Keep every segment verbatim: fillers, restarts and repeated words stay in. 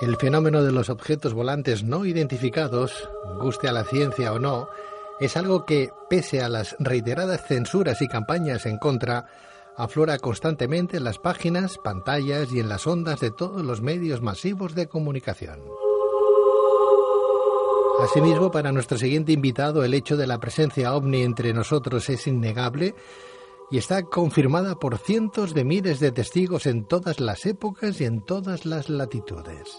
El fenómeno de los objetos volantes no identificados, guste a la ciencia o no, es algo que, pese a las reiteradas censuras y campañas en contra, aflora constantemente en las páginas, pantallas y en las ondas de todos los medios masivos de comunicación. Asimismo, para nuestro siguiente invitado, el hecho de la presencia ovni entre nosotros es innegable y está confirmada por cientos de miles de testigos en todas las épocas y en todas las latitudes.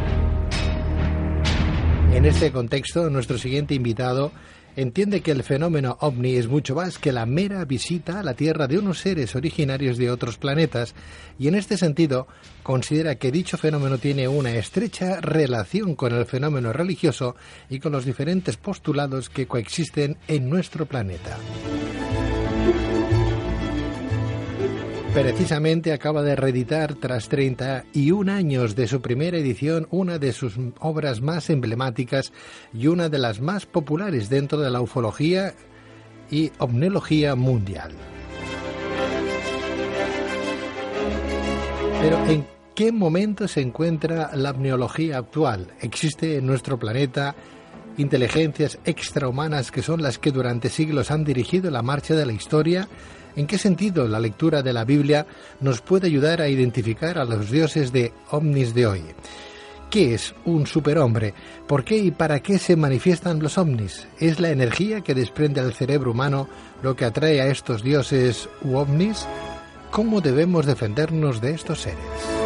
En este contexto, nuestro siguiente invitado entiende que el fenómeno ovni es mucho más que la mera visita a la Tierra de unos seres originarios de otros planetas y en este sentido considera que dicho fenómeno tiene una estrecha relación con el fenómeno religioso y con los diferentes postulados que coexisten en nuestro planeta. Precisamente acaba de reeditar, tras treinta y un años de su primera edición, una de sus obras más emblemáticas y una de las más populares dentro de la ufología y ovniología mundial. Pero ¿en qué momento se encuentra la ovniología actual? ¿Existe en nuestro planeta inteligencias extrahumanas que son las que durante siglos han dirigido la marcha de la historia? ¿En qué sentido la lectura de la Biblia nos puede ayudar a identificar a los dioses de ovnis de hoy? ¿Qué es un superhombre? ¿Por qué y para qué se manifiestan los ovnis? ¿Es la energía que desprende el cerebro humano lo que atrae a estos dioses u ovnis? ¿Cómo debemos defendernos de estos seres?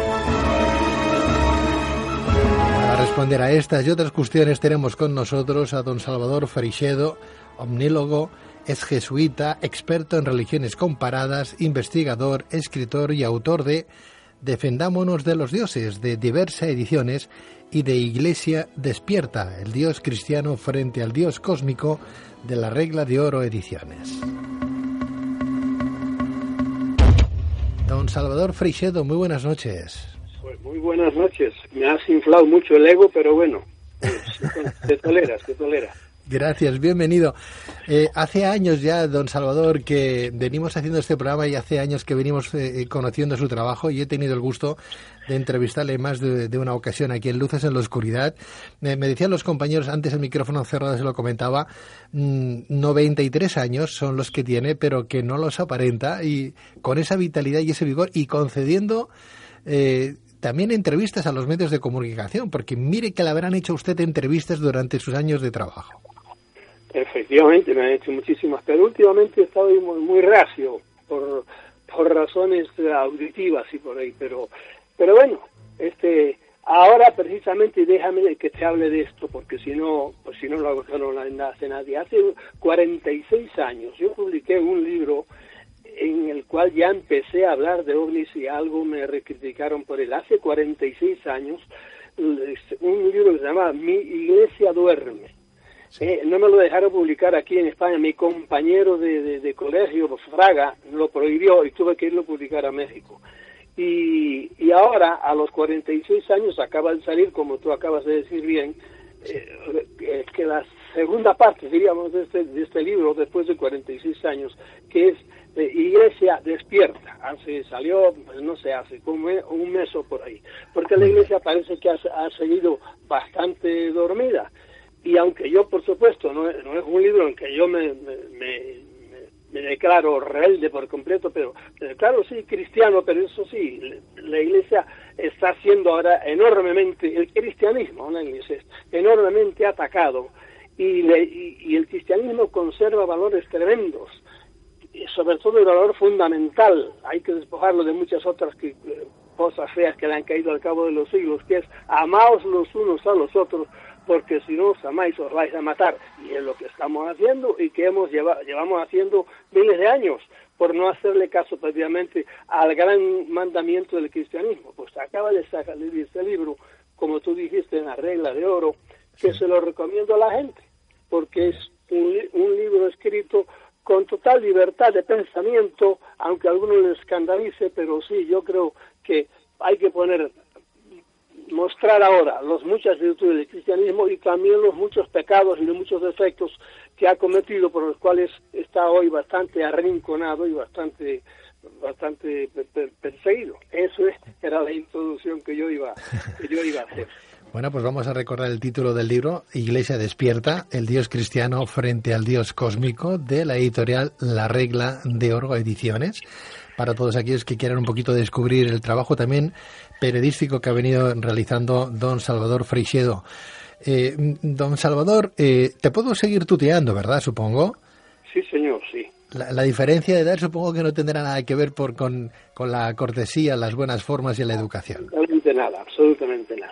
Para responder a estas y otras cuestiones tenemos con nosotros a don Salvador Freixedo, omnílogo, es jesuita, experto en religiones comparadas, investigador, escritor y autor de Defendámonos de los dioses, de diversas ediciones, y de Iglesia Despierta, el Dios cristiano frente al Dios cósmico, de la Regla de Oro ediciones. Don Salvador Freixedo, muy buenas noches. Pues muy buenas noches. Me has inflado mucho el ego, pero bueno, te toleras, te toleras. Gracias, bienvenido. Eh, hace años ya, don Salvador, que venimos haciendo este programa y hace años que venimos eh, conociendo su trabajo y he tenido el gusto de entrevistarle más de, de una ocasión aquí en Luces en la Oscuridad. Eh, me decían los compañeros, antes el micrófono cerrado se lo comentaba, mmm, noventa y tres años son los que tiene, pero que no los aparenta, y con esa vitalidad y ese vigor y concediendo eh, también entrevistas a los medios de comunicación, porque mire que le habrán hecho a usted entrevistas durante sus años de trabajo. Efectivamente, me han hecho muchísimas, pero últimamente he estado muy, muy reacio por, por razones auditivas y por ahí, pero pero bueno, este ahora precisamente déjame que te hable de esto, porque si no, pues si no lo hago, no lo hace nadie. Hace cuarenta y seis años yo publiqué un libro en el cual ya empecé a hablar de ovnis y algo me recriticaron por él. Hace cuarenta y seis años, un libro que se llama Mi Iglesia Duerme. Sí. Eh, no me lo dejaron publicar aquí en España. Mi compañero de, de, de colegio, Fraga, lo prohibió y tuve que irlo a publicar a México. Y, y ahora, a los cuarenta y seis años, acaba de salir, como tú acabas de decir bien, eh, que la segunda parte, diríamos, de este, de este libro, después de cuarenta y seis años, que es eh, Iglesia Despierta. Hace, salió, pues no sé, hace como un mes o por ahí. Porque la Iglesia parece que ha, ha seguido bastante dormida. Y aunque yo, por supuesto, no es, no es un libro en que yo me, me, me, me declaro rebelde por completo, pero me declaro sí cristiano, pero eso sí, la Iglesia está siendo ahora enormemente, el cristianismo, la Iglesia es enormemente atacado, y, le, y, y el cristianismo conserva valores tremendos, y sobre todo el valor fundamental. Hay que despojarlo de muchas otras que, cosas feas que le han caído al cabo de los siglos, que es amaos los unos a los otros, porque si no os amáis os vais a matar, y es lo que estamos haciendo y que hemos lleva, llevamos haciendo miles de años, por no hacerle caso previamente al gran mandamiento del cristianismo. Pues acaba de sacar este libro, como tú dijiste, en la Regla de Oro, que sí. Se lo recomiendo a la gente, porque es un, un libro escrito con total libertad de pensamiento, aunque a algunos les escandalice, pero sí, yo creo que hay que poner mostrar ahora las muchas virtudes del cristianismo y también los muchos pecados y los muchos defectos que ha cometido, por los cuales está hoy bastante arrinconado y bastante bastante per perseguido. Eso es, era la introducción que yo iba, que yo iba a hacer. Bueno, pues vamos a recordar el título del libro, Iglesia despierta, el Dios cristiano frente al Dios cósmico, de la editorial La Regla de Oro Ediciones, para todos aquellos que quieran un poquito descubrir el trabajo también periodístico que ha venido realizando don Salvador Freixedo. Eh, don Salvador, eh, te puedo seguir tuteando, ¿verdad? Supongo. Sí, señor, sí. La, la diferencia de edad supongo que no tendrá nada que ver por con, con la cortesía, las buenas formas y la educación. Absolutamente nada, absolutamente nada.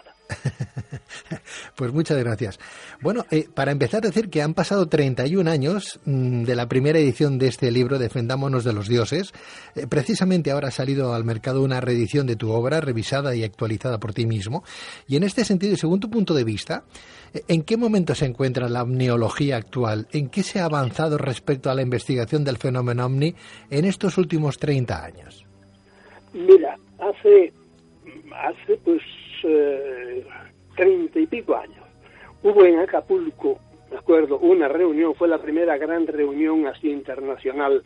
Pues muchas gracias. Bueno, eh, para empezar a decir que han pasado treinta y un años mmm, de la primera edición de este libro, Defendámonos de los dioses. Eh, precisamente ahora ha salido al mercado una reedición de tu obra, revisada y actualizada por ti mismo. Y en este sentido, y según tu punto de vista, eh, ¿en qué momento se encuentra la omniología actual? ¿En qué se ha avanzado respecto a la investigación del fenómeno ovni en estos últimos treinta años? Mira, hace, hace pues... Eh... treinta y pico años. Hubo en Acapulco, me acuerdo, una reunión, fue la primera gran reunión así internacional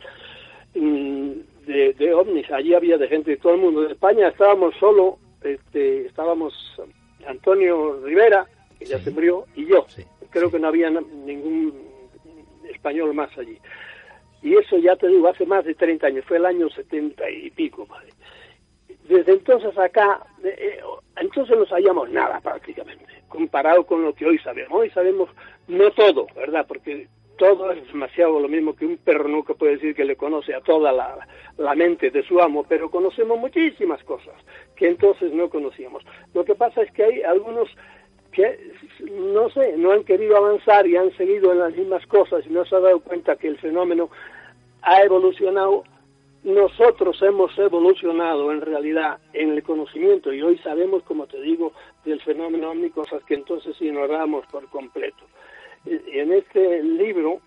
mmm, de, de ovnis. Allí había de gente de todo el mundo. De España estábamos solo, este, estábamos Antonio Rivera, que sí. ya se murió, y yo. Sí. Creo sí. que no había ningún español más allí. Y eso ya te digo, hace más de treinta años, fue el año setenta y pico, madre. Desde entonces acá, eh, entonces no sabíamos nada prácticamente, comparado con lo que hoy sabemos. Hoy sabemos no todo, ¿verdad? Porque todo es demasiado lo mismo que un perro nunca puede decir que le conoce a toda la, la mente de su amo, pero conocemos muchísimas cosas que entonces no conocíamos. Lo que pasa es que hay algunos que, no sé, no han querido avanzar y han seguido en las mismas cosas y no se han dado cuenta que el fenómeno ha evolucionado. Nosotros hemos evolucionado en realidad en el conocimiento y hoy sabemos, como te digo, del fenómeno ovni, cosas que entonces ignoramos por completo. En este libro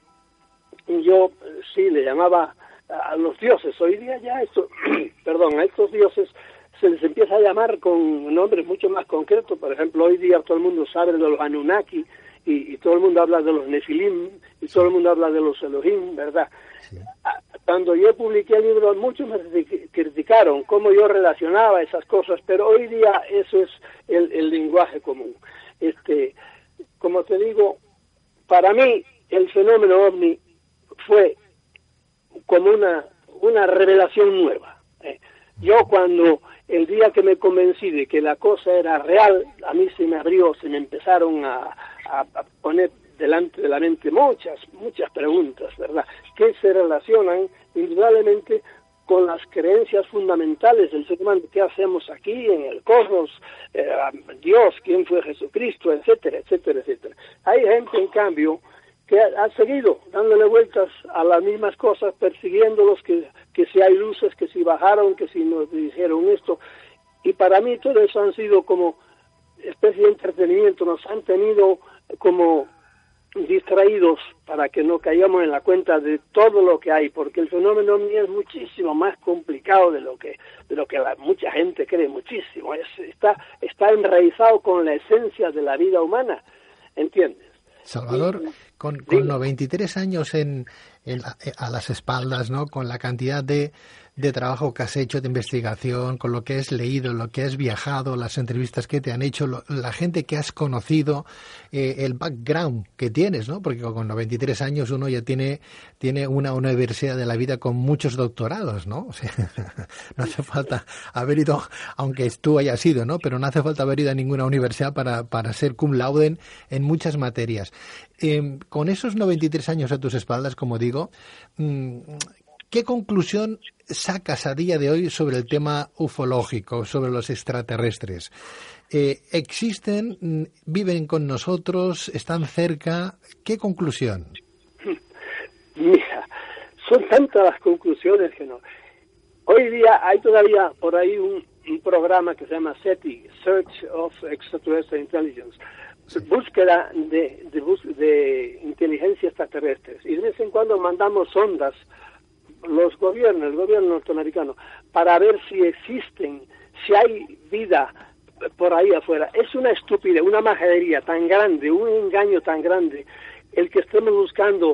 yo sí le llamaba a los dioses. Hoy día ya esto, perdón, a estos dioses se les empieza a llamar con nombres mucho más concretos. Por ejemplo, hoy día todo el mundo sabe de los Anunnaki y, y todo el mundo habla de los Nefilim y todo el mundo habla de los Elohim, ¿verdad? Sí. Cuando yo publiqué el libro, muchos me criticaron cómo yo relacionaba esas cosas, pero hoy día eso es el, el lenguaje común. Este, como te digo, para mí el fenómeno ovni fue como una, una revelación nueva. ¿eh? Yo cuando, el día que me convencí de que la cosa era real, a mí se me abrió, se me empezaron a, a, a poner delante de la mente muchas, muchas preguntas, ¿verdad?, que se relacionan indudablemente con las creencias fundamentales del ser humano. ¿Qué hacemos aquí en el cosmos? Eh, Dios, ¿quién fue Jesucristo? Etcétera, etcétera, etcétera. Hay gente, en cambio, que ha, ha seguido dándole vueltas a las mismas cosas, persiguiéndolos, que, que si hay luces, que si bajaron, que si nos dijeron esto. Y para mí todo eso han sido como especie de entretenimiento, nos han tenido como distraídos para que no caigamos en la cuenta de todo lo que hay, porque el fenómeno ovni es muchísimo más complicado de lo que de lo que la, mucha gente cree, muchísimo. Es, está está enraizado con la esencia de la vida humana, ¿entiendes? Salvador, con, con noventa y tres años en, en a las espaldas, ¿no?, con la cantidad de de trabajo que has hecho, de investigación, con lo que has leído, lo que has viajado, las entrevistas que te han hecho, lo, la gente que has conocido, eh, el background que tienes, ¿no? Porque con noventa y tres años uno ya tiene tiene una universidad de la vida con muchos doctorados, ¿no? O sea, no hace falta haber ido, aunque tú hayas ido, ¿no? Pero no hace falta haber ido a ninguna universidad para, para ser cum laude en, en muchas materias. Eh, con esos noventa y tres años a tus espaldas, como digo, mmm, ¿qué conclusión sacas a día de hoy sobre el tema ufológico, sobre los extraterrestres? Eh, ¿Existen, viven con nosotros, están cerca? ¿Qué conclusión? Mira, son tantas las conclusiones que no. Hoy día hay todavía por ahí un, un programa que se llama SETI, Search of Extraterrestrial Intelligence, sí. búsqueda de, de, bus, de inteligencia extraterrestres. Y de vez en cuando mandamos sondas, los gobiernos, el gobierno norteamericano, para ver si existen, si hay vida por ahí afuera. Es una estupidez, una majadería tan grande, un engaño tan grande, el que estemos buscando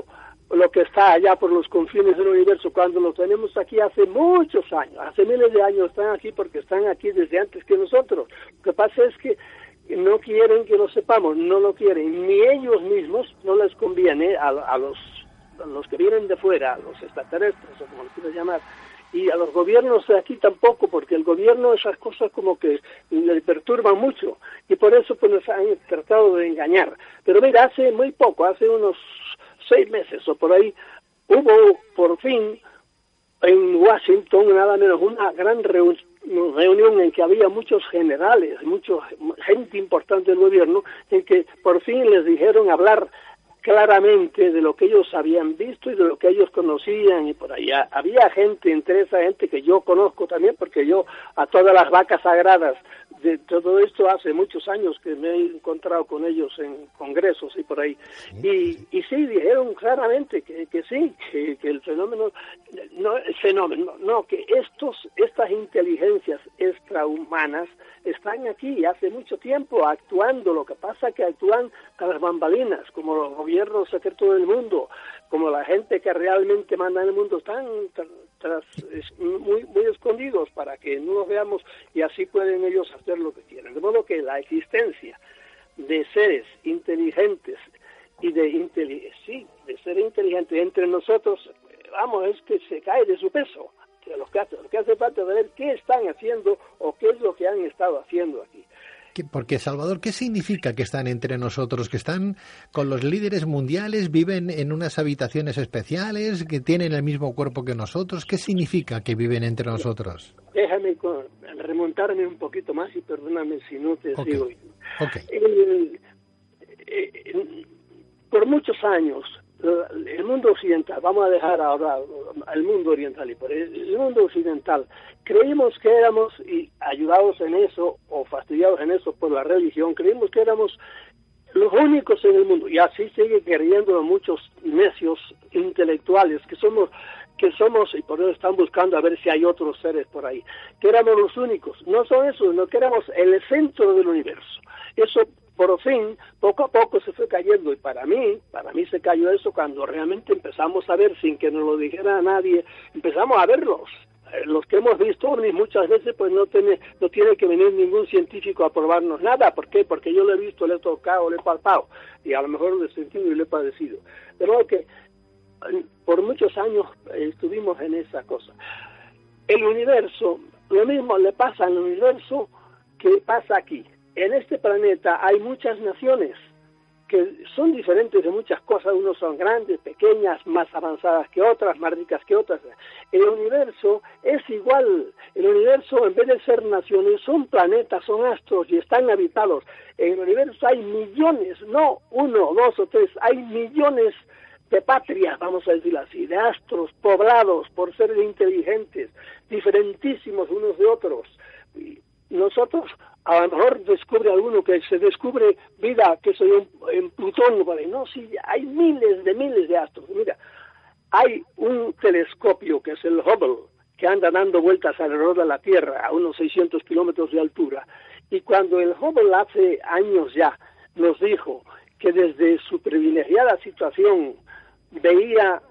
lo que está allá por los confines del universo, cuando lo tenemos aquí hace muchos años, hace miles de años están aquí porque están aquí desde antes que nosotros. Lo que pasa es que no quieren que lo sepamos, no lo quieren, ni ellos mismos, no les conviene a, a los a los que vienen de fuera, a los extraterrestres o como lo quieras llamar, y a los gobiernos de aquí tampoco, porque el gobierno esas cosas como que le perturban mucho y por eso pues nos han tratado de engañar. Pero mira, hace muy poco, hace unos seis meses o por ahí, hubo por fin en Washington nada menos una gran reunión reunión en que había muchos generales, mucha gente importante del gobierno, en que por fin les dijeron hablar claramente de lo que ellos habían visto y de lo que ellos conocían, y por allá había gente, entre esa gente que yo conozco también, porque yo a todas las vacas sagradas de todo esto hace muchos años que me he encontrado con ellos en congresos y por ahí, y, y sí, dijeron claramente que, que sí, que, que el fenómeno, no el fenómeno, no, que estos, estas inteligencias extrahumanas están aquí hace mucho tiempo actuando. Lo que pasa es que actúan a las bambalinas, como los gobiernos secretos del mundo, como la gente que realmente manda en el mundo, están tras, muy, muy escondidos para que no los veamos, y así pueden ellos hacer lo que quieran. De modo que la existencia de seres inteligentes y de inteli sí, de seres inteligentes entre nosotros, vamos, es que se cae de su peso. Lo que hace, lo que hace falta es ver qué están haciendo o qué es lo que han estado haciendo aquí. Porque, Salvador, ¿qué significa que están entre nosotros? ¿Que están con los líderes mundiales, viven en unas habitaciones especiales, que tienen el mismo cuerpo que nosotros? ¿Qué significa que viven entre nosotros? Déjame remontarme un poquito más y perdóname si no te okay. sigo. Okay. El, el, por muchos años, el mundo occidental, vamos a dejar ahora el mundo oriental, y por el, el mundo occidental, creímos que éramos, y ayudados en eso o fastidiados en eso por la religión, creímos que éramos los únicos en el mundo, y así sigue creyendo muchos necios intelectuales que somos que somos, y por eso están buscando a ver si hay otros seres por ahí, que éramos los únicos. No son esos, no, que éramos el centro del universo. Eso por fin, poco a poco se fue cayendo, y para mí, para mí se cayó eso cuando realmente empezamos a ver, sin que nos lo dijera nadie, empezamos a verlos. Los que hemos visto ovnis muchas veces, pues no tiene, no tiene que venir ningún científico a probarnos nada. ¿Por qué? Porque yo lo he visto, le he tocado, le he palpado, y a lo mejor lo he sentido y lo he padecido. De modo que por muchos años estuvimos en esa cosa. El universo, lo mismo le pasa al universo que pasa aquí. En este planeta hay muchas naciones que son diferentes de muchas cosas. Unos son grandes, pequeñas, más avanzadas que otras, más ricas que otras. El universo es igual. El universo, en vez de ser naciones, son planetas, son astros y están habitados. En el universo hay millones, no uno, dos o tres, hay millones de patrias, vamos a decirlo así, de astros poblados por seres inteligentes, diferentísimos unos de otros. Y nosotros, a lo mejor descubre alguno que se descubre vida, que soy en Plutón, ¿vale? No, sí, hay miles de miles de astros. Mira, hay un telescopio que es el Hubble, que anda dando vueltas alrededor de la Tierra a unos seiscientos kilómetros de altura. Y cuando el Hubble hace años ya nos dijo que desde su privilegiada situación veía,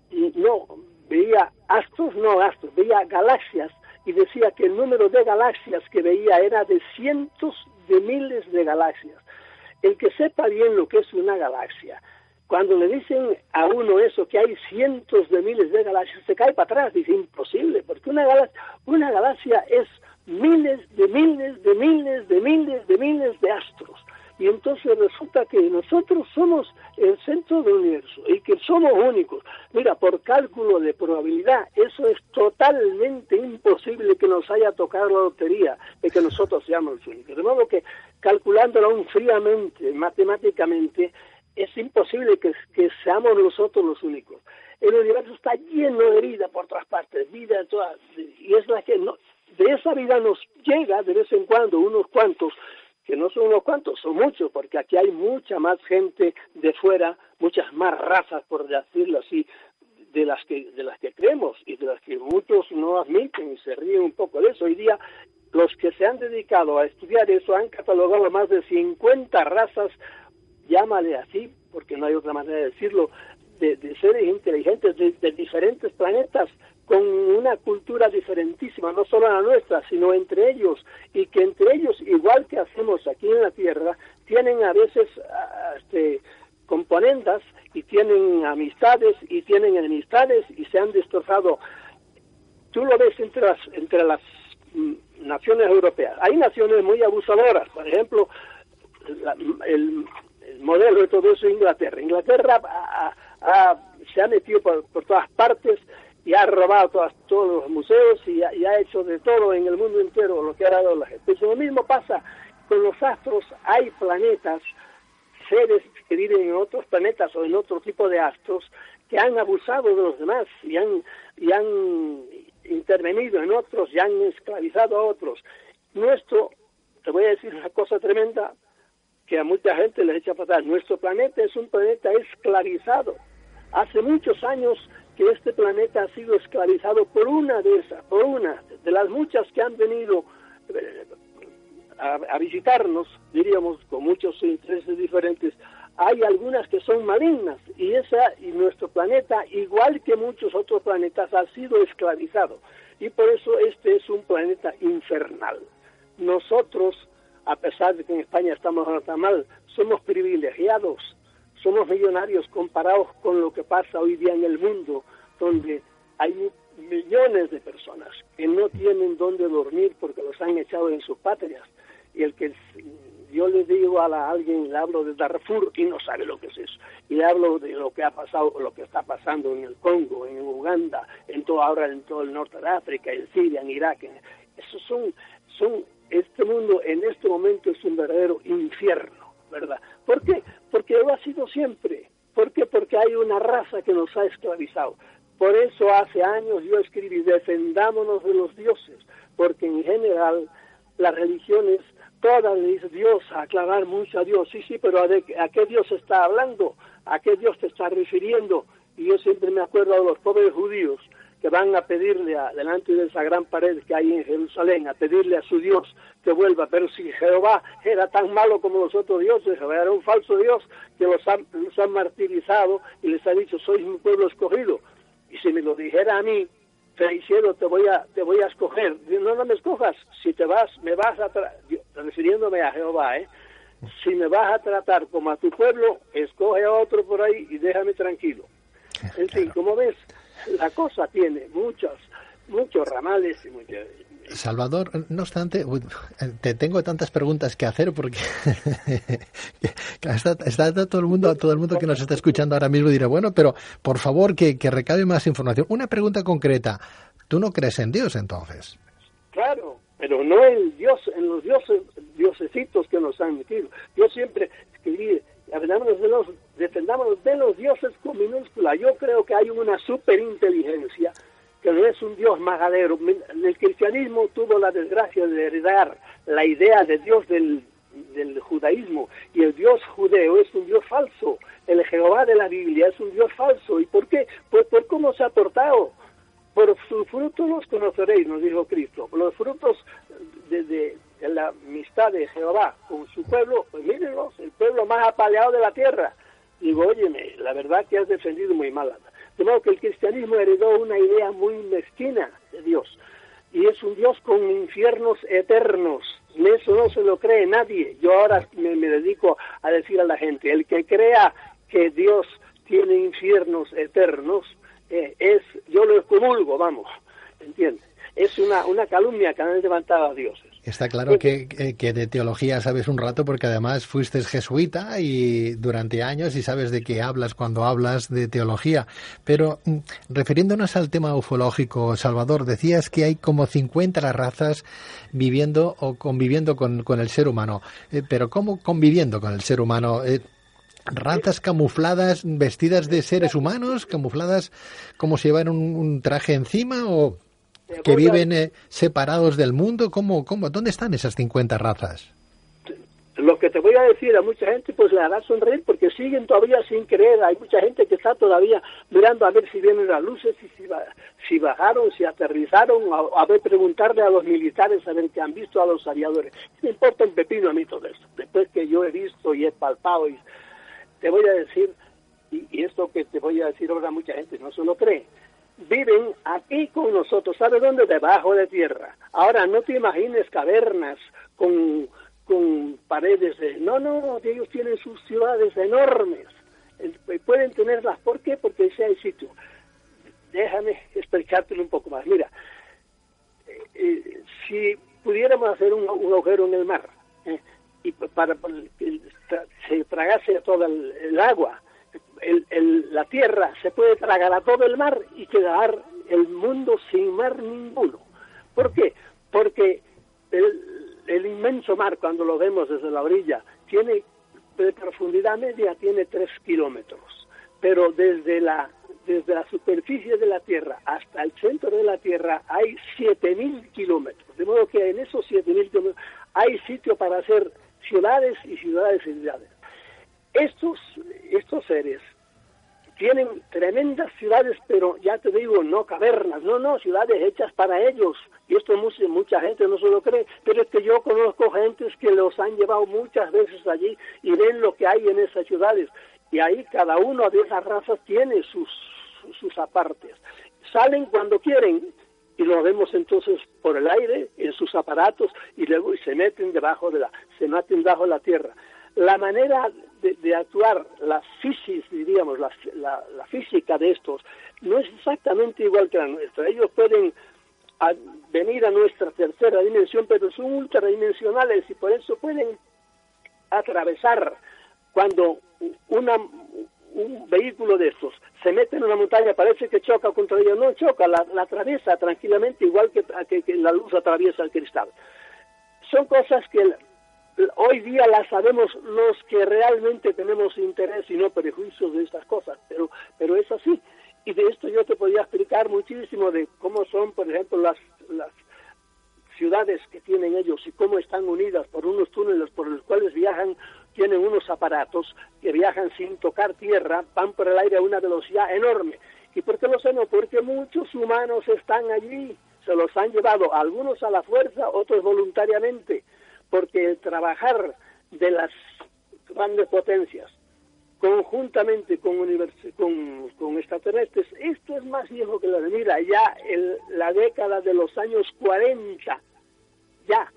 no, veía astros, no astros, veía galaxias, y decía que el número de galaxias que veía era de cientos de miles de galaxias. El que sepa bien lo que es una galaxia, cuando le dicen a uno eso, que hay cientos de miles de galaxias, se cae para atrás, dice imposible, porque una galaxia, una galaxia es miles de miles de miles de miles de miles de astros. Y entonces resulta que nosotros somos el centro del universo y que somos únicos. Mira, por cálculo de probabilidad, eso es totalmente imposible que nos haya tocado la lotería de que nosotros seamos los únicos. De modo que, calculándolo aún fríamente, matemáticamente, es imposible que, que seamos nosotros los únicos. El universo está lleno de vida por todas partes, vida en todas, y es la que no, de esa vida nos llega de vez en cuando unos cuantos, que no son unos cuantos, son muchos, porque aquí hay mucha más gente de fuera, muchas más razas, por decirlo así, de las que de las que creemos y de las que muchos no admiten y se ríen un poco de eso. Hoy día, los que se han dedicado a estudiar eso han catalogado más de cincuenta razas, llámale así, porque no hay otra manera de decirlo, de, de seres inteligentes de, de diferentes planetas con una cultura diferentísima, no solo la nuestra, sino entre ellos, y que entre ellos, igual que hacemos aquí en la Tierra, tienen a veces este, componendas y tienen amistades y tienen enemistades y se han destrozado. Tú lo ves entre las, entre las mm, naciones europeas. Hay naciones muy abusadoras, por ejemplo, la, el, el modelo de todo eso es Inglaterra. Inglaterra ha, ha, se ha metido por, por todas partes y ha robado todas, todos los museos y ha, y ha hecho de todo en el mundo entero lo que ha dado la gente. Pues lo mismo pasa con los astros. Hay planetas, seres que viven en otros planetas o en otro tipo de astros que han abusado de los demás y han, y han intervenido en otros y han esclavizado a otros. Nuestro, te voy a decir una cosa tremenda que a mucha gente les echa para atrás, nuestro planeta es un planeta esclavizado. Hace muchos años que este planeta ha sido esclavizado por una de esas, por una de las muchas que han venido eh, a, a visitarnos, diríamos, con muchos intereses diferentes. Hay algunas que son malignas y esa y nuestro planeta, igual que muchos otros planetas, ha sido esclavizado y por eso este es un planeta infernal. Nosotros, a pesar de que en España estamos ahora tan mal, somos privilegiados, somos millonarios comparados con lo que pasa hoy día en el mundo, donde hay millones de personas que no tienen dónde dormir porque los han echado en sus patrias. Y el que yo le digo a, la, a alguien, le hablo de Darfur y no sabe lo que es eso. Y le hablo de lo que ha pasado, lo que está pasando en el Congo, en Uganda, en todo ahora en todo el norte de África, en Siria, en Irak. En, esos son, son, este mundo en este momento es un verdadero infierno, ¿verdad? ¿Por qué? Porque lo ha sido siempre. ¿Por qué? Porque hay una raza que nos ha esclavizado. Por eso hace años yo escribí, defendámonos de los dioses, porque en general las religiones, todas le dicen Dios, a aclarar mucho a Dios. Sí, sí, pero ¿a, de, ¿a qué Dios está hablando? ¿A qué Dios te está refiriendo? Y yo siempre me acuerdo de los pobres judíos que van a pedirle a, delante de esa gran pared que hay en Jerusalén, a pedirle a su Dios que vuelva. Pero si Jehová era tan malo como los otros dioses, Jehová era un falso Dios que los han, los han martirizado y les ha dicho, sois mi pueblo escogido. Y si me lo dijera a mí, Feliciano, te voy a te voy a escoger. No, no me escojas. Si te vas, me vas a tratar, refiriéndome a Jehová, ¿eh? Si me vas a tratar como a tu pueblo, escoge a otro por ahí y déjame tranquilo. En fin, como ves, la cosa tiene muchos, muchos ramales y muchos... Salvador, no obstante, te tengo tantas preguntas que hacer porque está, está todo el mundo, todo el mundo que nos está escuchando ahora mismo dirá, bueno, pero por favor que, que recabe más información. Una pregunta concreta. ¿Tú no crees en Dios entonces? Claro, pero no en Dios, en los dioses, diosecitos que nos han metido. Yo siempre escribí, defendámonos de los, defendámonos de los dioses con minúscula. Yo creo que hay una superinteligencia que no es un Dios majadero. El cristianismo tuvo la desgracia de heredar la idea de Dios del, del judaísmo, y el Dios judeo es un Dios falso. El Jehová de la Biblia es un Dios falso. ¿Y por qué? Pues por cómo se ha portado. Por sus frutos los conoceréis, nos dijo Cristo. Por los frutos de, de, de la amistad de Jehová con su pueblo, pues mírenlos, el pueblo más apaleado de la tierra. Digo, óyeme, la verdad que has defendido muy mal. De modo que el cristianismo heredó una idea muy mezquina de Dios, y es un Dios con infiernos eternos. Y eso no se lo cree nadie. Yo ahora me, me dedico a decir a la gente, el que crea que Dios tiene infiernos eternos, eh, es, yo lo excomulgo, vamos, ¿entiendes? Es una, una calumnia que han levantado a dioses. Está claro que, que de teología sabes un rato porque además fuiste jesuita y durante años y sabes de qué hablas cuando hablas de teología. Pero refiriéndonos al tema ufológico, Salvador, decías que hay como cincuenta razas viviendo o conviviendo con, con el ser humano. Eh, pero ¿cómo conviviendo con el ser humano? Eh, ¿Ratas camufladas, vestidas de seres humanos, camufladas como si llevan un, un traje encima o...? Que viven eh, separados del mundo. ¿Cómo, cómo, ¿Dónde están esas cincuenta razas? Lo que te voy a decir a mucha gente, pues le hará sonreír porque siguen todavía sin creer. Hay mucha gente que está todavía mirando a ver si vienen las luces, y si, si bajaron, si aterrizaron, a, a ver, preguntarle a los militares a ver qué han visto, a los aviadores. Me importa un pepino a mí todo esto. Después que yo he visto y he palpado, y te voy a decir, y, y esto que te voy a decir ahora mucha gente no se lo cree, viven aquí con nosotros. ¿Sabe dónde? Debajo de tierra. Ahora, no te imagines cavernas con, con paredes de... No, no, ellos tienen sus ciudades enormes. Pueden tenerlas. ¿Por qué? Porque ese hay sitio. Déjame explicártelo un poco más. Mira, eh, eh, si pudiéramos hacer un, un agujero en el mar, eh, y para, para que se tragase todo el, el agua, el, el, la tierra se puede tragar a todo el mar y quedar el mundo sin mar ninguno. ¿Por qué? Porque el, el inmenso mar, cuando lo vemos desde la orilla, tiene de profundidad media tiene tres kilómetros, pero desde la desde la superficie de la Tierra hasta el centro de la Tierra hay siete mil kilómetros, de modo que en esos siete mil kilómetros hay sitio para hacer ciudades y ciudades y ciudades. Estos, estos seres tienen tremendas ciudades, pero ya te digo, no cavernas, no, no, ciudades hechas para ellos. Y esto mucha, mucha gente no se lo cree, pero es que yo conozco gentes que los han llevado muchas veces allí y ven lo que hay en esas ciudades. Y ahí cada uno de esas razas tiene sus, sus apartes. Salen cuando quieren y lo vemos entonces por el aire, en sus aparatos, y luego y se meten debajo de la, se meten debajo de la tierra. La manera de, de actuar, la física, diríamos, la, la, la física de estos, no es exactamente igual que la nuestra. Ellos pueden a, venir a nuestra tercera dimensión, pero son ultradimensionales y por eso pueden atravesar. Cuando una, un vehículo de estos se mete en una montaña, parece que choca contra ella, no choca, la, la atraviesa tranquilamente, igual que, que, que la luz atraviesa el cristal. Son cosas que hoy día las sabemos los que realmente tenemos interés y no prejuicios de estas cosas, pero, pero es así. Y de esto yo te podría explicar muchísimo de cómo son, por ejemplo, las, las ciudades que tienen ellos y cómo están unidas por unos túneles por los cuales viajan, tienen unos aparatos que viajan sin tocar tierra, van por el aire a una velocidad enorme. ¿Y por qué lo sé? No, porque muchos humanos están allí, se los han llevado, algunos a la fuerza, otros voluntariamente, porque el trabajar de las grandes potencias conjuntamente con, univers- con, con extraterrestres, esto es más viejo que la de, mira, ya en la década de los años cuarenta, ya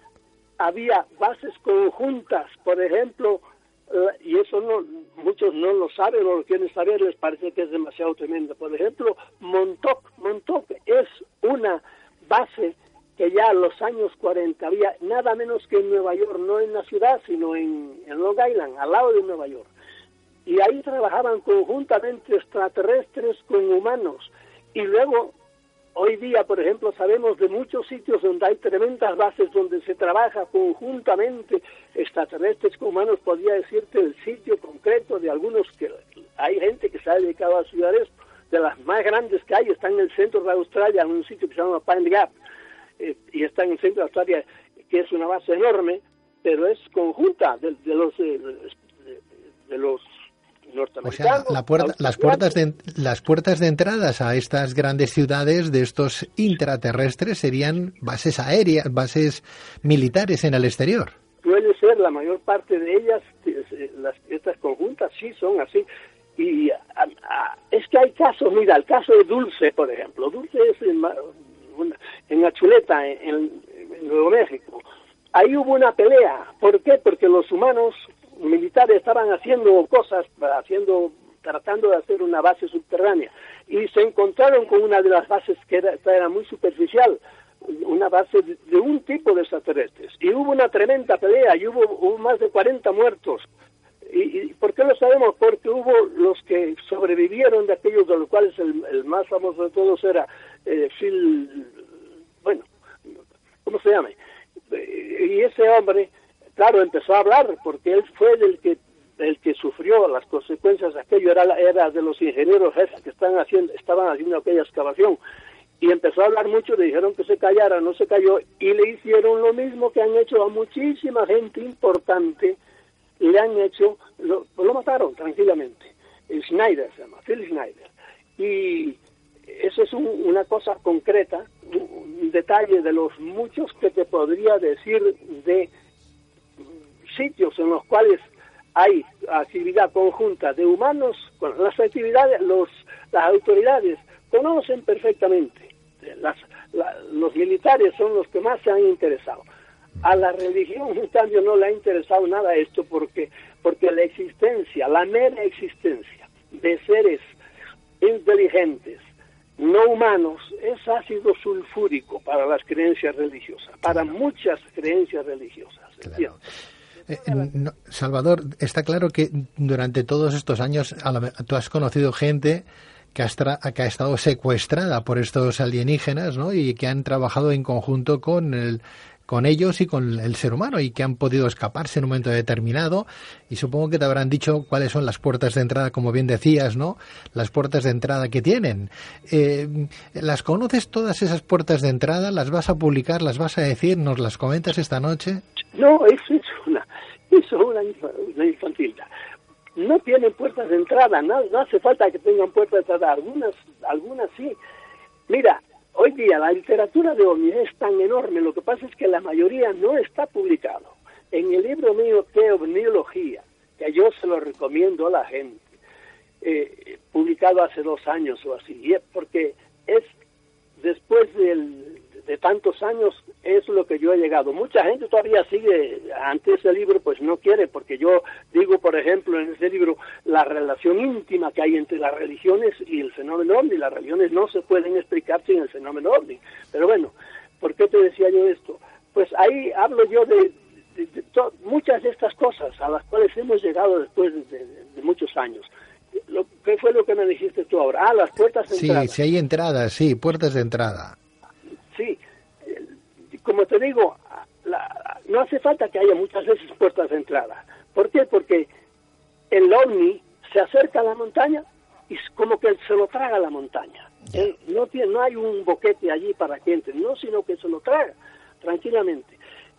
había bases conjuntas, por ejemplo, uh, y eso no muchos no lo saben o lo quieren saber, les parece que es demasiado tremendo. Por ejemplo, Montauk, Montauk es una base que ya en los años cuarenta había nada menos que en Nueva York, no en la ciudad, sino en, en Long Island, al lado de Nueva York. Y ahí trabajaban conjuntamente extraterrestres con humanos. Y luego, hoy día, por ejemplo, sabemos de muchos sitios donde hay tremendas bases donde se trabaja conjuntamente extraterrestres con humanos. Podría decirte el sitio concreto de algunos que hay gente que se ha dedicado a estudiar esto. De las más grandes que hay, está en el centro de Australia, en un sitio que se llama Pine Gap, eh, y está en el centro de Australia, que es una base enorme, pero es conjunta de, de los de, de, de los O sea, la puerta, las puertas de las puertas de entradas a estas grandes ciudades de estos intraterrestres serían bases aéreas, bases militares en el exterior. Puede ser, la mayor parte de ellas, las estas conjuntas sí son así. Y a, a, es que hay casos, mira, el caso de Dulce, por ejemplo. Dulce es en, en Achuleta, en, en Nuevo México. Ahí hubo una pelea. ¿Por qué? Porque los humanos militares estaban haciendo cosas, haciendo, tratando de hacer una base subterránea, y se encontraron con una de las bases que era, era muy superficial, una base de, de un tipo de extraterrestres, y hubo una tremenda pelea, y hubo, hubo más de cuarenta muertos. ¿Y, y por qué lo sabemos? Porque hubo los que sobrevivieron, de aquellos de los cuales el, el más famoso de todos era eh, Phil, bueno, ¿cómo se llama? Y ese hombre, claro, empezó a hablar, porque él fue el que el que sufrió las consecuencias de aquello, era, era de los ingenieros jefes que están haciendo, estaban haciendo aquella excavación, y empezó a hablar mucho, le dijeron que se callara, no se calló, y le hicieron lo mismo que han hecho a muchísima gente importante, le han hecho, lo, lo mataron tranquilamente. Schneider se llama, Phil Schneider, y eso es un, una cosa concreta, un, un detalle de los muchos que te podría decir de sitios en los cuales hay actividad conjunta de humanos, con las actividades, los, las autoridades conocen perfectamente. Las, la, los militares son los que más se han interesado. A la religión, en cambio, no le ha interesado nada esto porque, porque la existencia, la mera existencia de seres inteligentes, no humanos, es ácido sulfúrico para las creencias religiosas, para claro. muchas creencias religiosas. Claro. Eh, no, Salvador, está claro que durante todos estos años tú has conocido gente que ha, que ha estado secuestrada por estos alienígenas, ¿no? Y que han trabajado en conjunto con el con ellos y con el ser humano y que han podido escaparse en un momento determinado, y supongo que te habrán dicho cuáles son las puertas de entrada, como bien decías, ¿no? Las puertas de entrada que tienen. Eh, ¿Las conoces todas esas puertas de entrada? ¿Las vas a publicar? ¿Las vas a decir? ¿Nos las comentas esta noche? No, eso es una, eso es una, una infantilidad. No tienen puertas de entrada, no, no hace falta que tengan puertas de entrada, algunas, algunas sí. Mira, hoy día la literatura de ovnis es tan enorme, lo que pasa es que la mayoría no está publicado. En el libro mío de ovniología, que yo se lo recomiendo a la gente, eh, publicado hace dos años o así, y es porque es después del, de tantos años es lo que yo he llegado. Mucha gente todavía sigue ante ese libro, pues no quiere, porque yo digo, por ejemplo, en ese libro, la relación íntima que hay entre las religiones y el fenómeno ovni. Las religiones no se pueden explicar sin el fenómeno ovni. Pero bueno, ¿por qué te decía yo esto? Pues ahí hablo yo de, de, de to, muchas de estas cosas a las cuales hemos llegado después de, de, de muchos años. Lo, ¿Qué fue lo que me dijiste tú ahora? Ah, las puertas de sí, entrada. Sí, si hay entradas, sí, puertas de entrada. Sí, como te digo, la, no hace falta que haya muchas veces puertas de entrada. ¿Por qué? Porque el ovni se acerca a la montaña y como que se lo traga a la montaña. Él, no, tiene, no hay un boquete allí para que entre, no, sino que se lo traga tranquilamente.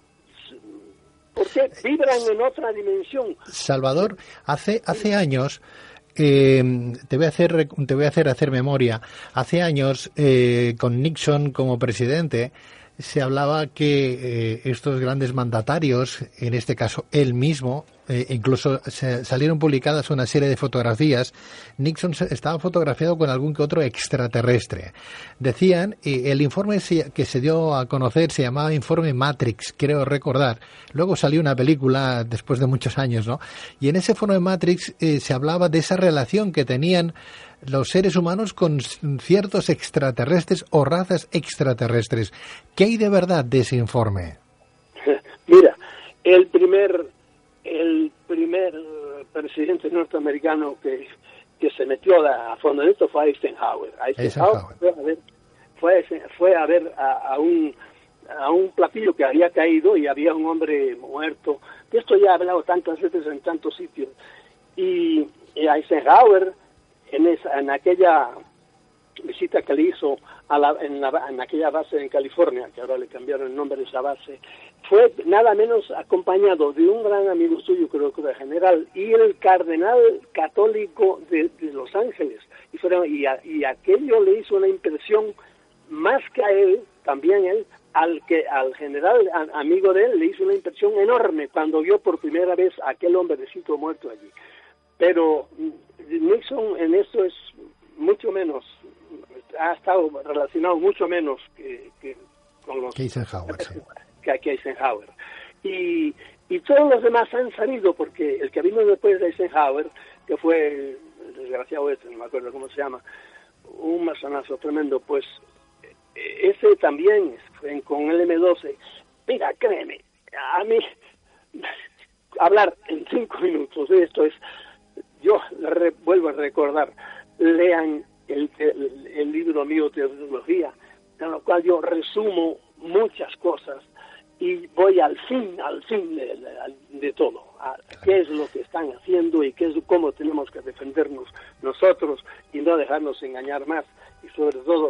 Porque vibran en otra dimensión. Salvador, hace, hace años... Eh, te voy a hacer te voy a hacer hacer memoria. Hace años, eh, con Nixon como presidente, se hablaba que eh, estos grandes mandatarios, en este caso él mismo, eh, incluso se salieron publicadas una serie de fotografías. Nixon estaba fotografiado con algún que otro extraterrestre. Decían, y el informe que se dio a conocer se llamaba Informe Matrix, creo recordar. Luego salió una película después de muchos años, ¿no? Y en ese informe Matrix eh, se hablaba de esa relación que tenían los seres humanos con ciertos extraterrestres o razas extraterrestres. ¿Qué hay de verdad de ese informe? Mira, el primer el primer presidente norteamericano que, que se metió a, a fondo en esto fue Eisenhower. Eisenhower, Eisenhower. Fue a ver, fue, fue a, ver a, a un a un platillo que había caído y había un hombre muerto. De esto ya he hablado tantas veces en tantos sitios. Y, y Eisenhower, en, esa, en aquella visita que le hizo a la, en, la, en aquella base en California, que ahora le cambiaron el nombre de esa base, fue nada menos acompañado de un gran amigo suyo, creo que era general, y el cardenal católico de, de Los Ángeles. Y, fueron, y, a, y aquello le hizo una impresión más que a él, también él, al que al general a, amigo de él le hizo una impresión enorme cuando vio por primera vez a aquel hombrecito muerto allí. Pero Nixon en eso es mucho menos, ha estado relacionado mucho menos que, que con los... Que Eisenhower, sí. Que, que Eisenhower. Y, y todos los demás han salido, porque el que vino después de Eisenhower, que fue el desgraciado este, no me acuerdo cómo se llama, un masonazo tremendo, pues ese también, con el eme doce, mira, créeme, a mí, hablar en cinco minutos de esto es, yo re, vuelvo a recordar, lean el, el, el libro mío de Teología, en lo cual yo resumo muchas cosas y voy al fin, al fin de, de, de todo, a qué es lo que están haciendo y qué es cómo tenemos que defendernos nosotros y no dejarnos engañar más, y sobre todo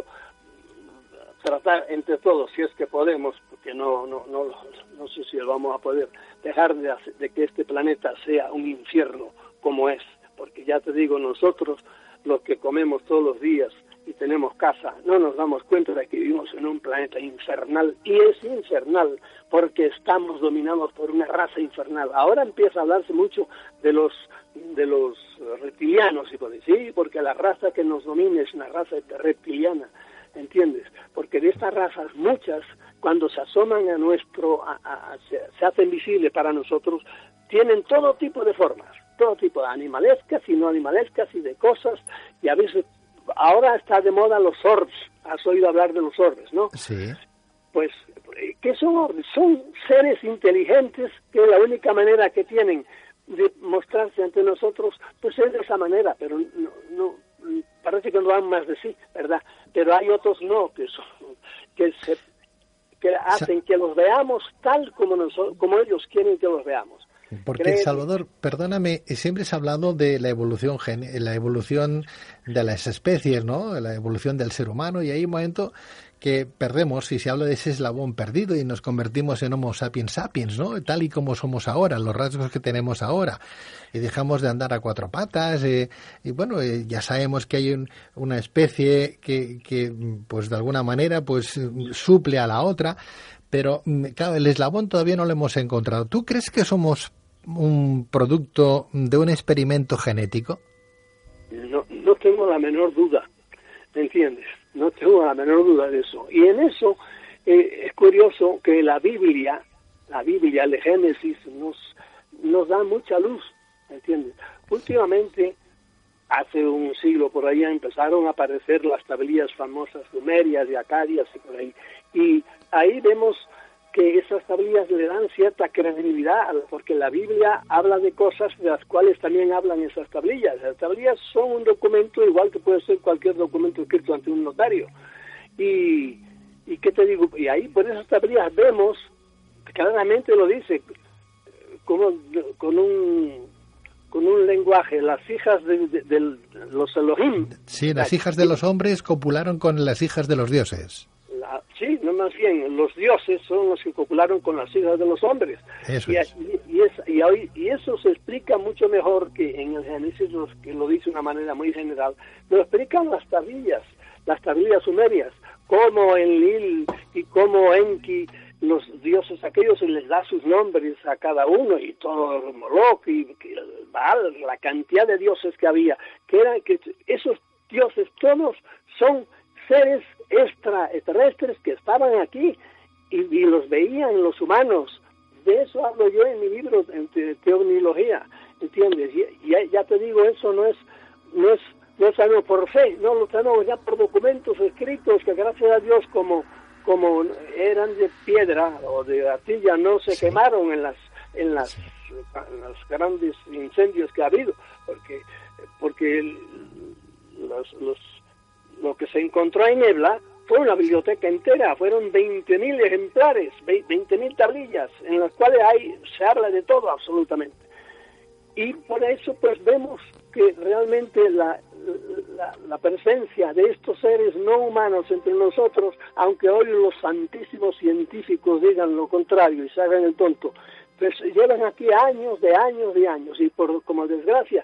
tratar entre todos, si es que podemos, porque no no no no sé si lo vamos a poder, dejar de, hacer, de que este planeta sea un infierno como es, porque ya te digo, nosotros los que comemos todos los días y tenemos casa, no nos damos cuenta de que vivimos en un planeta infernal, y es infernal porque estamos dominados por una raza infernal. Ahora empieza a hablarse mucho de los de los reptilianos, y por decir, porque la raza que nos domina es una raza reptiliana, ¿entiendes? Porque de estas razas, muchas, cuando se asoman a nuestro, a, a, se, se hacen visibles para nosotros, tienen todo tipo de formas, todo tipo de animalescas y no animalescas y de cosas, y a veces, ahora está de moda los orbs, has oído hablar de los orbs, ¿no? Sí. Pues, ¿qué son orbs? Son seres inteligentes que la única manera que tienen de mostrarse ante nosotros, pues es de esa manera, pero no, no parece que no dan más de sí, ¿verdad? Pero hay otros no, que son, que se, que hacen que los veamos tal como nosotros, como ellos quieren que los veamos. Porque, Creen... Salvador, perdóname, siempre se ha hablado de la evolución gen, la evolución de las especies, ¿no? La evolución del ser humano, y hay un momento que perdemos, y se habla de ese eslabón perdido, y nos convertimos en Homo sapiens sapiens, ¿no? Tal y como somos ahora, los rasgos que tenemos ahora, y dejamos de andar a cuatro patas, eh, y bueno, eh, ya sabemos que hay un, una especie que, que, pues de alguna manera, pues suple a la otra, pero claro, el eslabón todavía no lo hemos encontrado. ¿Tú crees que somos un producto de un experimento genético? No, no tengo la menor duda, ¿me entiendes? No tengo la menor duda de eso. Y en eso eh, es curioso que la Biblia, la Biblia, el Génesis, nos, nos da mucha luz, ¿me entiendes? Últimamente, hace un siglo por allá, empezaron a aparecer las tablillas famosas sumerias y acadias y por ahí. Y ahí vemos que esas tablillas le dan cierta credibilidad, porque la Biblia habla de cosas de las cuales también hablan esas tablillas. Las tablillas son un documento igual que puede ser cualquier documento escrito ante un notario. Y, y ¿qué te digo? Y ahí por esas tablillas vemos, claramente lo dice, como, con un con un lenguaje, las hijas de, de, de los Elohim. Sí, las hijas de los hombres copularon con las hijas de los dioses. La, sí, no, más bien, los dioses son los que copularon con las hijas de los hombres. Eso y, es. y, y, es, y, hoy, y eso se explica mucho mejor que en el Génesis, los, que lo dice de una manera muy general. Lo explican las tablillas, las tablillas sumerias, como Enlil y como Enki, los dioses aquellos, y les da sus nombres a cada uno, y todo Moloch y Baal, la cantidad de dioses que había, que eran que esos dioses todos son seres extra extraterrestres que estaban aquí y, y los veían los humanos. De eso hablo yo en mi libro de Teognología, ¿entiendes? Y, y ya, ya te digo, eso no es no es no sabemos por fe, no lo sabemos ya por documentos escritos que gracias a Dios como como eran de piedra o de arcilla, no se sí. quemaron en las en las sí. en los grandes incendios que ha habido, porque porque el, los, los lo que se encontró en Ebla fue una biblioteca entera, fueron veinte mil ejemplares, veinte mil tablillas, en las cuales hay se habla de todo absolutamente. Y por eso pues vemos que realmente la, la, la presencia de estos seres no humanos entre nosotros, aunque hoy los santísimos científicos digan lo contrario y se hagan el tonto, pues llevan aquí años de años de años, y por como desgracia,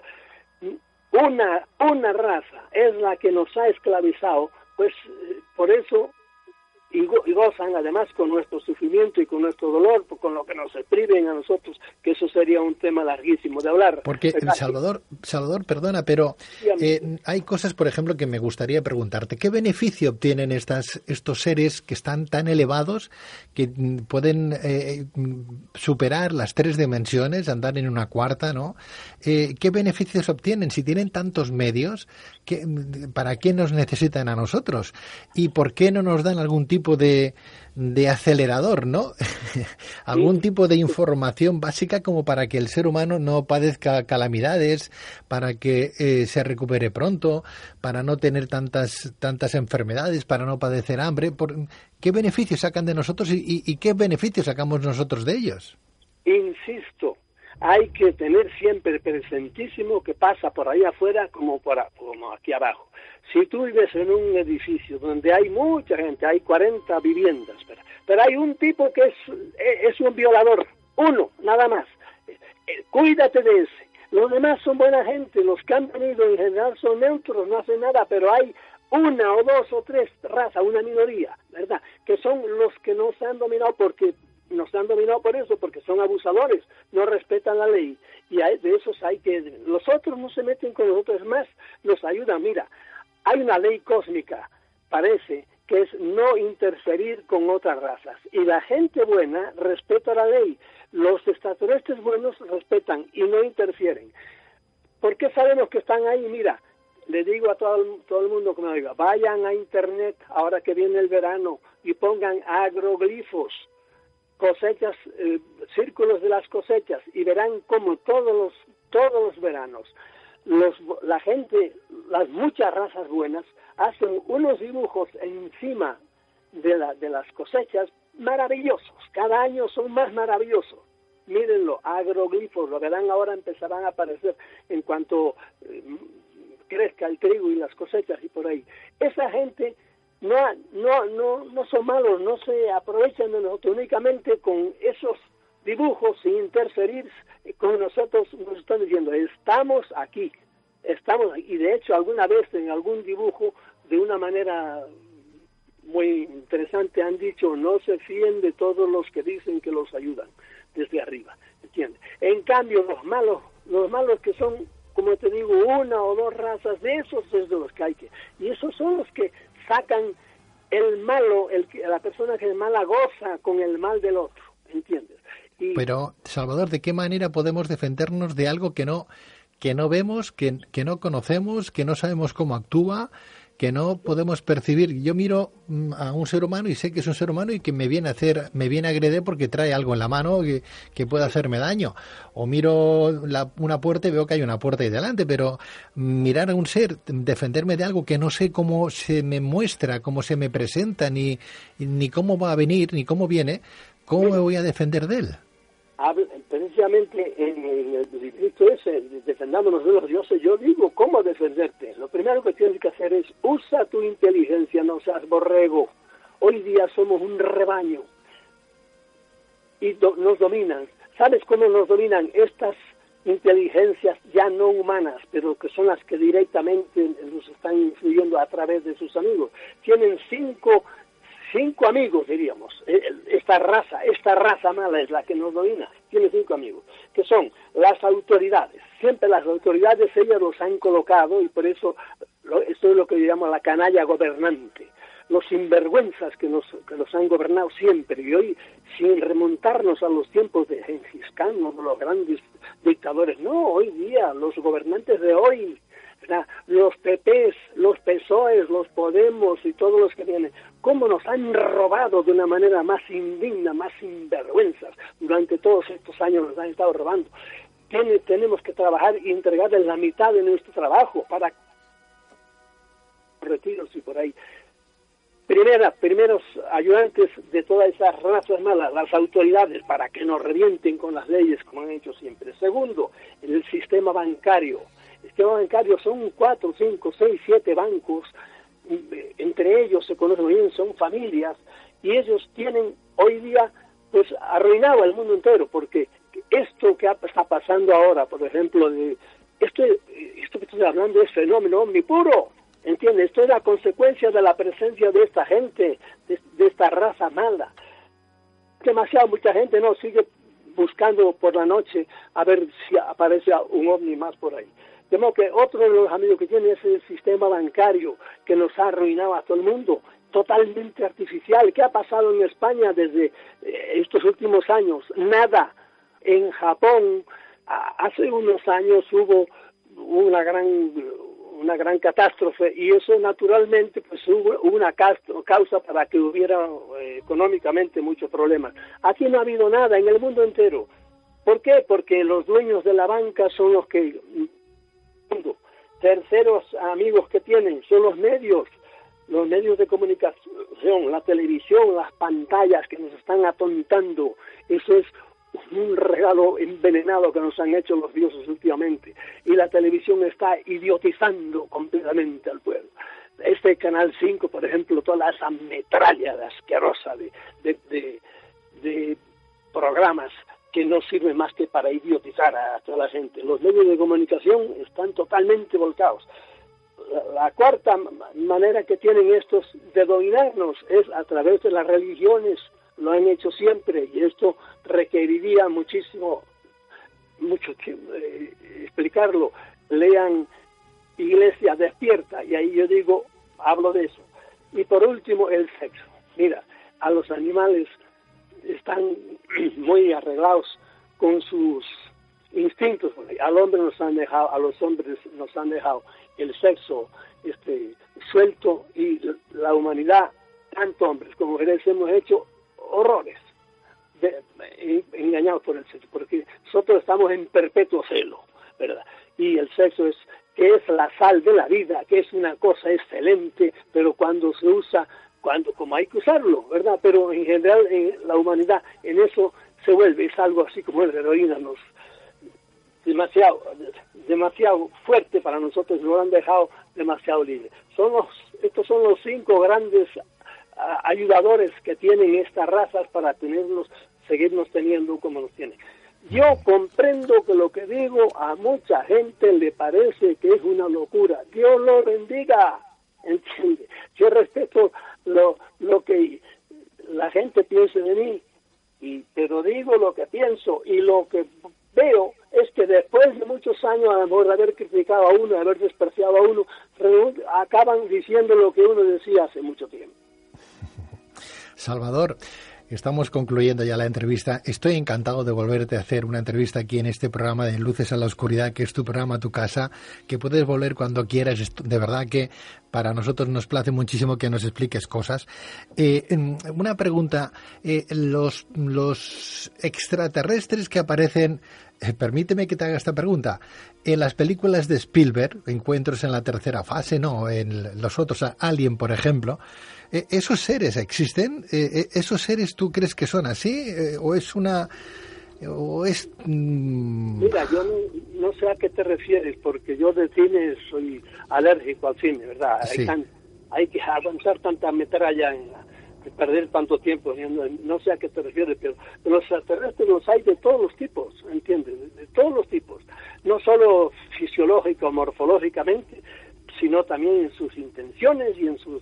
una, una raza es la que nos ha esclavizado, pues por eso y, go, y gozan además con nuestro sufrimiento y con nuestro dolor, con lo que nos priven a nosotros, que eso sería un tema larguísimo de hablar. Porque, Salvador, Salvador, perdona, pero eh, hay cosas, por ejemplo, que me gustaría preguntarte. ¿Qué beneficio obtienen estas, estos seres que están tan elevados, que pueden eh, superar las tres dimensiones, andar en una cuarta, ¿no? Eh, ¿Qué beneficios obtienen si tienen tantos medios? ¿Qué, ¿Para qué nos necesitan a nosotros? ¿Y por qué no nos dan algún tipo de, de acelerador, ¿no? Algún sí. tipo de información básica como para que el ser humano no padezca calamidades, para que eh, se recupere pronto, para no tener tantas tantas enfermedades, para no padecer hambre? ¿Por qué beneficios sacan de nosotros y, y, y qué beneficios sacamos nosotros de ellos? Insisto, hay que tener siempre presentísimo que pasa por ahí afuera como, por, como aquí abajo. Si tú vives en un edificio donde hay mucha gente, hay cuarenta viviendas, pero, pero hay un tipo que es, es un violador, uno, nada más. Cuídate de ese. Los demás son buena gente, los que han venido en general son neutros, no hacen nada, pero hay una o dos o tres razas, una minoría, ¿verdad? Que son los que nos han dominado porque nos han dominado por eso, porque son abusadores, no respetan la ley, y hay, de esos hay que... Los otros no se meten con los otros, más nos ayudan. Mira, hay una ley cósmica, parece, que es no interferir con otras razas, y la gente buena respeta la ley, los extraterrestres buenos respetan y no interfieren. ¿Por qué sabemos que están ahí? Mira, le digo a todo el, todo el mundo que me diga, vayan a internet ahora que viene el verano y pongan agroglifos, cosechas, eh, círculos de las cosechas, y verán como todos los todos los veranos los la gente, las muchas razas buenas hacen unos dibujos encima de la de las cosechas maravillosos, cada año son más maravillosos. Mírenlo, agroglifos, lo verán ahora, empezarán a aparecer en cuanto eh, crezca el trigo y las cosechas y por ahí. Esa gente no, no, no, no son malos, no se aprovechan de nosotros, únicamente con esos dibujos sin interferir con nosotros nos están diciendo, estamos aquí, estamos aquí. Y de hecho alguna vez en algún dibujo de una manera muy interesante han dicho, no se fíen de todos los que dicen que los ayudan desde arriba, ¿entiendes? En cambio los malos, los malos que son, como te digo, una o dos razas, de esos es de los que hay que, y esos son los que sacan el malo, el la persona que es mala goza con el mal del otro, ¿entiendes? Y, pero, Salvador, ¿de qué manera podemos defendernos de algo que no que no vemos, que, que no conocemos, que no sabemos cómo actúa, que no podemos percibir? Yo miro a un ser humano y sé que es un ser humano y que me viene a hacer, me viene a agredir porque trae algo en la mano que, que puede hacerme daño. O miro la, una puerta y veo que hay una puerta ahí delante, pero mirar a un ser, defenderme de algo que no sé cómo se me muestra, cómo se me presenta, ni, ni cómo va a venir, ni cómo viene, ¿cómo me voy a defender de él? Precisamente en el distrito ese, defendámonos de los dioses, yo digo cómo defenderte. Lo primero que tienes que hacer es usa tu inteligencia, no seas borrego. Hoy día somos un rebaño y do, nos dominan. ¿Sabes cómo nos dominan estas inteligencias ya no humanas, pero que son las que directamente nos están influyendo a través de sus amigos? Tienen cinco Cinco amigos, diríamos. Esta raza, esta raza mala es la que nos domina. Tiene cinco amigos, que son las autoridades. Siempre las autoridades ellas los han colocado y por eso esto es lo que llamamos la canalla gobernante. Los sinvergüenzas que nos, que nos han gobernado siempre. Y hoy, sin remontarnos a los tiempos de Gengis Khan, los grandes dictadores, no, hoy día, los gobernantes de hoy, los P Pes, los P S O Es, los Podemos y todos los que vienen, cómo nos han robado de una manera más indigna, más sinvergüenzas. Durante todos estos años nos han estado robando. Tiene, tenemos que trabajar y entregarles la mitad de nuestro trabajo para retiros y por ahí. Primera, primeros ayudantes de todas esas razas malas, las autoridades, para que nos revienten con las leyes como han hecho siempre. Segundo, el sistema bancario. El sistema bancario son cuatro, cinco, seis, siete bancos, entre ellos se conocen bien, son familias, y ellos tienen hoy día pues arruinado el mundo entero, porque esto que está pasando ahora, por ejemplo, de esto, esto que estoy hablando es fenómeno omnipuro, ¿entiendes? Esto es la consecuencia de la presencia de esta gente, de, de esta raza mala. Demasiado, mucha gente no sigue buscando por la noche a ver si aparece un ovni más por ahí. De modo que otro de los amigos que tiene es el sistema bancario que nos ha arruinado a todo el mundo, totalmente artificial. ¿Qué ha pasado en España desde eh, estos últimos años? Nada. En Japón, a, hace unos años hubo una gran una gran catástrofe y eso naturalmente pues hubo una causa para que hubiera eh, económicamente muchos problemas. Aquí no ha habido nada en el mundo entero. ¿Por qué? Porque los dueños de la banca son los que... Terceros amigos que tienen son los medios, los medios de comunicación, la televisión, las pantallas que nos están atontando. Eso es un regalo envenenado que nos han hecho los dioses últimamente. Y la televisión está idiotizando completamente al pueblo. Este Canal cinco, por ejemplo, toda esa metralla de asquerosa de, de, de, de programas que no sirve más que para idiotizar a toda la gente. Los medios de comunicación están totalmente volcados. la, la cuarta manera que tienen estos de dominarnos es a través de las religiones. Lo han hecho siempre y esto requeriría muchísimo, mucho tiempo eh, explicarlo. Lean Iglesia Despierta y ahí yo digo, hablo de eso. Y por último, el sexo. Mira, a los animales están muy arreglados con sus instintos. Al hombre nos han dejado, a los hombres nos han dejado el sexo este suelto y la humanidad, tanto hombres como mujeres, hemos hecho horrores de, de, engañados por el sexo, porque nosotros estamos en perpetuo celo, ¿verdad? Y el sexo es que es la sal de la vida, que es una cosa excelente, pero cuando se usa, cuando como hay que usarlo, ¿verdad? Pero en general en la humanidad en eso se vuelve, es algo así como el heroína, nos demasiado demasiado fuerte para nosotros, nos lo han dejado demasiado libre. Son los, estos son los cinco grandes uh, ayudadores que tienen estas razas para tenernos, seguirnos teniendo como nos tienen. Yo comprendo que lo que digo a mucha gente le parece que es una locura. Dios lo bendiga, ¿entiende? Yo respeto lo, lo que la gente piense de mí, y, pero digo lo que pienso y lo que veo es que después de muchos años, a lo mejor de haber criticado a uno, de haber despreciado a uno, acaban diciendo lo que uno decía hace mucho tiempo. Salvador, estamos concluyendo ya la entrevista. Estoy encantado de volverte a hacer una entrevista aquí en este programa de Luces a la Oscuridad, que es tu programa, tu casa, que puedes volver cuando quieras. De verdad que para nosotros nos place muchísimo que nos expliques cosas. Eh, una pregunta, eh, los, los extraterrestres que aparecen, eh, permíteme que te haga esta pregunta, en las películas de Spielberg, Encuentros en la tercera fase, no, en los otros, Alien, por ejemplo, eh, ¿esos seres existen? Eh, ¿Esos seres tú crees que son así? Eh, ¿O es una... o es... Mmm... Mira, yo no, no sé a qué te refieres, porque yo de cine soy alérgico al cine, ¿verdad? Sí. Hay, tan, hay que avanzar tanta metralla en la, perder tanto tiempo, no, no sé a qué te refieres, pero los extraterrestres los hay de todos los tipos, ¿entiendes? De, de todos los tipos, no solo fisiológico, morfológicamente, sino también en sus intenciones y en sus...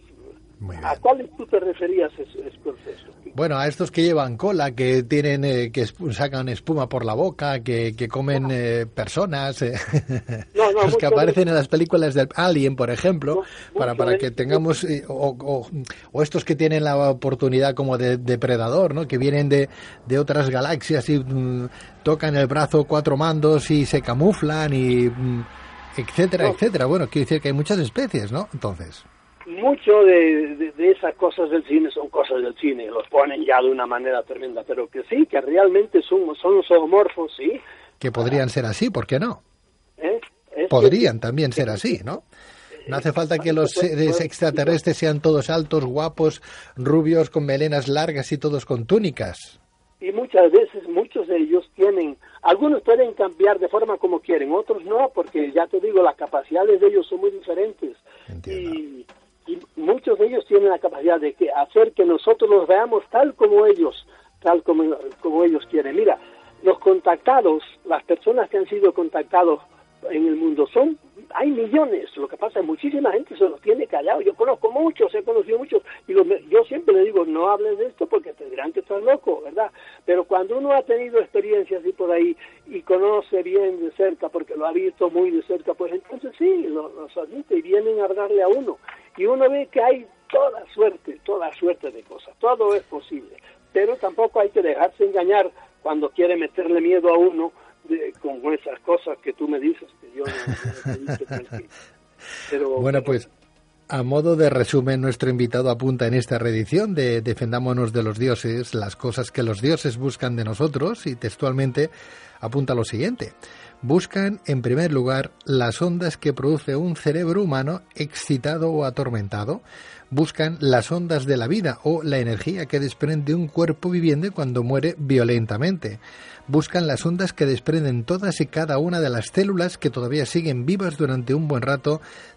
¿A cuáles tú te referías ese, ese proceso? Bueno, a estos que llevan cola, que tienen, eh, que sacan espuma por la boca, que, que comen no. eh, personas, eh. no, no, los que aparecen de... en las películas del Alien, por ejemplo, no, para para que tengamos, eh, o, o, o estos que tienen la oportunidad como de depredador, ¿no? Que vienen de, de otras galaxias y mm, tocan el brazo cuatro mandos y se camuflan y mm, etcétera, no. etcétera. Bueno, quiero decir que hay muchas especies, ¿no? Entonces... Mucho de, de, de esas cosas del cine son cosas del cine, los ponen ya de una manera tremenda, pero que sí, que realmente son, son zoomorfos, sí. Que podrían ser así, ¿por qué no? ¿Eh? Podrían que, también ser así, ¿no? No hace falta que los seres extraterrestres sean todos altos, guapos, rubios, con melenas largas y todos con túnicas. Y muchas veces, muchos de ellos tienen, algunos pueden cambiar de forma como quieren, otros no, porque ya te digo, las capacidades de ellos son muy diferentes. Entiendo. Y, y muchos de ellos tienen la capacidad de que hacer que nosotros los veamos tal como ellos, tal como, como ellos quieren. Mira, los contactados, las personas que han sido contactados en el mundo son, hay millones. Lo que pasa es que muchísima gente se los tiene callado. Yo conozco muchos, he conocido muchos, y los, yo siempre le digo, no hables de esto porque te dirán que estás loco, ¿verdad? Pero cuando uno ha tenido experiencias y por ahí, y conoce bien de cerca, porque lo ha visto muy de cerca, pues entonces sí, lo, los admite y vienen a hablarle a uno. Y uno ve que hay toda suerte, toda suerte de cosas, todo es posible. Pero tampoco hay que dejarse engañar cuando quiere meterle miedo a uno de, con esas cosas que tú me dices, que yo no, no te dice. Pero, bueno, pues a modo de resumen, nuestro invitado apunta en esta reedición de Defendámonos de los dioses, las cosas que los dioses buscan de nosotros, y textualmente apunta lo siguiente: buscan, en primer lugar, las ondas que produce un cerebro humano excitado o atormentado. Buscan las ondas de la vida o la energía que desprende un cuerpo viviente cuando muere violentamente. Buscan las ondas que desprenden todas y cada una de las células que todavía siguen vivas durante un buen rato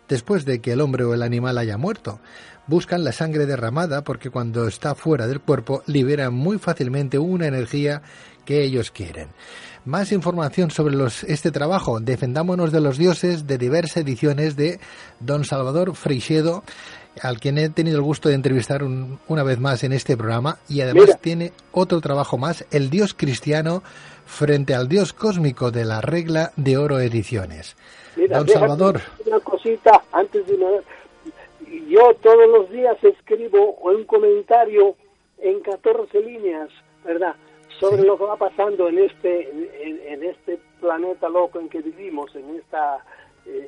después de que el hombre o el animal haya muerto. Buscan la sangre derramada porque cuando está fuera del cuerpo liberan muy fácilmente una energía que ellos quieren. Más información sobre los, este trabajo, Defendámonos de los dioses, de diversas ediciones de don Salvador Freixedo, al quien he tenido el gusto de entrevistar un, una vez más en este programa, y además Mira. tiene otro trabajo más, El Dios cristiano frente al Dios cósmico, de la Regla de Oro Ediciones. Mira, don Salvador. Una cosita antes de una... Yo todos los días escribo un comentario en catorce líneas, ¿verdad?, sobre sí. lo que va pasando en este en, en este planeta loco en que vivimos, en esta eh,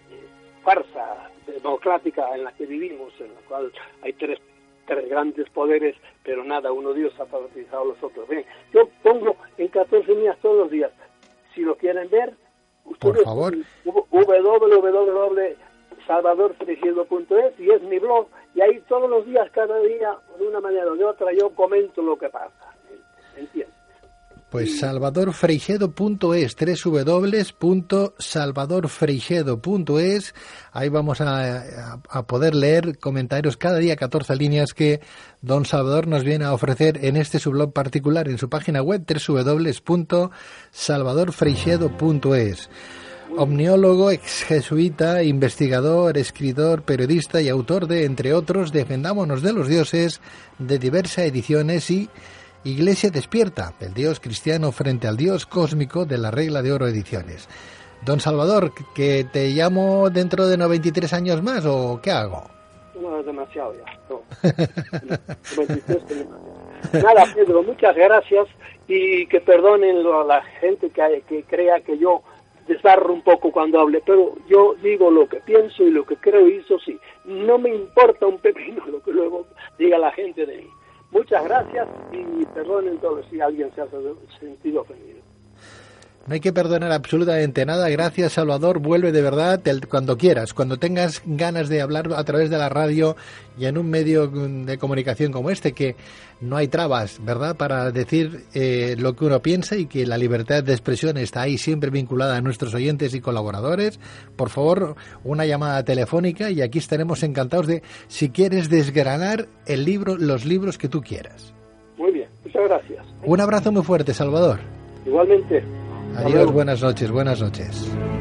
farsa democrática en la que vivimos, en la cual hay tres, tres grandes poderes, pero nada, uno Dios ha favorizado a los otros. Bien, yo pongo en catorce líneas todos los días. Si lo quieren ver, ustedes, por favor, w w w punto salvador freixedo punto es, y es mi blog, y ahí todos los días, cada día, de una manera o de otra, yo comento lo que pasa. ¿Entiendes? Pues salvador freixedo punto es, doble u doble u doble u punto salvador freixedo punto es. Ahí vamos a, a, a poder leer comentarios cada día, catorce líneas que don Salvador nos viene a ofrecer en este su blog particular, en su página web, doble u doble u doble u punto salvador freixedo punto es. Omniólogo, ex jesuita, investigador, escritor, periodista y autor de, entre otros, Defendámonos de los dioses, de diversas ediciones, y Iglesia despierta, el Dios cristiano frente al Dios cósmico, de la Regla de Oro Ediciones. Don Salvador, ¿que te llamo dentro de noventa y tres años más o qué hago? No, es demasiado ya. No. noventa y tres, nada, Pedro, muchas gracias, y que perdonen a la gente que, que crea que yo desbarro un poco cuando hable, pero yo digo lo que pienso y lo que creo, y eso sí, no me importa un pepino lo que luego diga la gente de mí. Muchas gracias, y perdonen todos si alguien se ha sentido ofendido. No hay que perdonar absolutamente nada. Gracias, Salvador. Vuelve de verdad el, cuando quieras, cuando tengas ganas de hablar a través de la radio y en un medio de comunicación como este, que no hay trabas, ¿verdad?, para decir eh, lo que uno piensa, y que la libertad de expresión está ahí siempre vinculada a nuestros oyentes y colaboradores. Por favor, una llamada telefónica y aquí estaremos encantados de, si quieres, desgranar el libro, los libros que tú quieras. Muy bien, muchas gracias. Un abrazo muy fuerte, Salvador. Igualmente. Adiós, buenas noches, buenas noches.